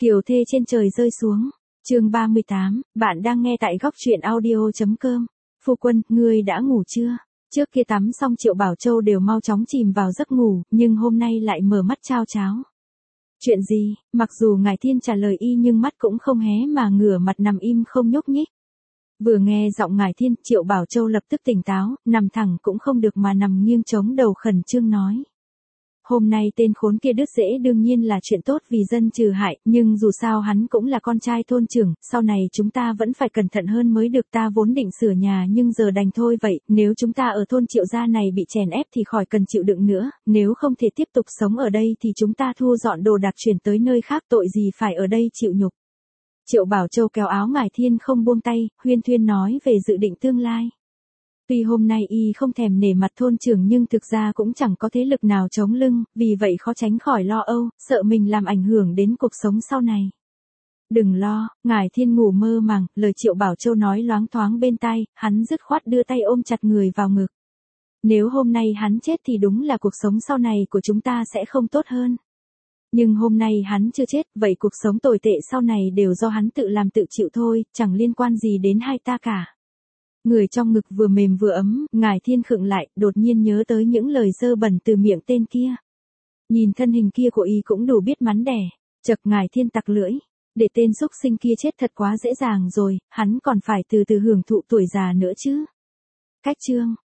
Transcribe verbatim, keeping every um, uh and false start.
Kiều thê trên trời rơi xuống. Chương ba mươi tám, bạn đang nghe tại góc truyện audio chấm com. Phu quân, ngươi đã ngủ chưa? Trước kia tắm xong Triệu Bảo Châu đều mau chóng chìm vào giấc ngủ, nhưng hôm nay lại mở mắt chao cháo. Chuyện gì? Mặc dù Ngải Thiên trả lời y nhưng mắt cũng không hé mà ngửa mặt nằm im không nhúc nhích. Vừa nghe giọng Ngải Thiên, Triệu Bảo Châu lập tức tỉnh táo, nằm thẳng cũng không được mà nằm nghiêng chống đầu khẩn trương nói. Hôm nay tên khốn kia đứt rễ đương nhiên là chuyện tốt vì dân trừ hại, nhưng dù sao hắn cũng là con trai thôn trưởng, sau này chúng ta vẫn phải cẩn thận hơn mới được. Ta vốn định sửa nhà nhưng giờ đành thôi vậy, nếu chúng ta ở thôn Triệu gia này bị chèn ép thì khỏi cần chịu đựng nữa, nếu không thể tiếp tục sống ở đây thì chúng ta thu dọn đồ đạc chuyển tới nơi khác, tội gì phải ở đây chịu nhục. Triệu Bảo Châu kéo áo Ngải Thiên không buông tay, huyên thuyên nói về dự định tương lai. Tuy hôm nay y không thèm nể mặt thôn trưởng nhưng thực ra cũng chẳng có thế lực nào chống lưng, vì vậy khó tránh khỏi lo âu, sợ mình làm ảnh hưởng đến cuộc sống sau này. Đừng lo, Ngải Thiên ngủ mơ màng, lời Triệu Bảo Châu nói loáng thoáng bên tai, hắn dứt khoát đưa tay ôm chặt người vào ngực. Nếu hôm nay hắn chết thì đúng là cuộc sống sau này của chúng ta sẽ không tốt hơn. Nhưng hôm nay hắn chưa chết, vậy cuộc sống tồi tệ sau này đều do hắn tự làm tự chịu thôi, chẳng liên quan gì đến hai ta cả. Người trong ngực vừa mềm vừa ấm, Ngải Thiên khựng lại, đột nhiên nhớ tới những lời dơ bẩn từ miệng tên kia. Nhìn thân hình kia của y cũng đủ biết mắn đẻ, chậc Ngải Thiên tặc lưỡi, để tên xúc sinh kia chết thật quá dễ dàng rồi, hắn còn phải từ từ hưởng thụ tuổi già nữa chứ. Cách chương,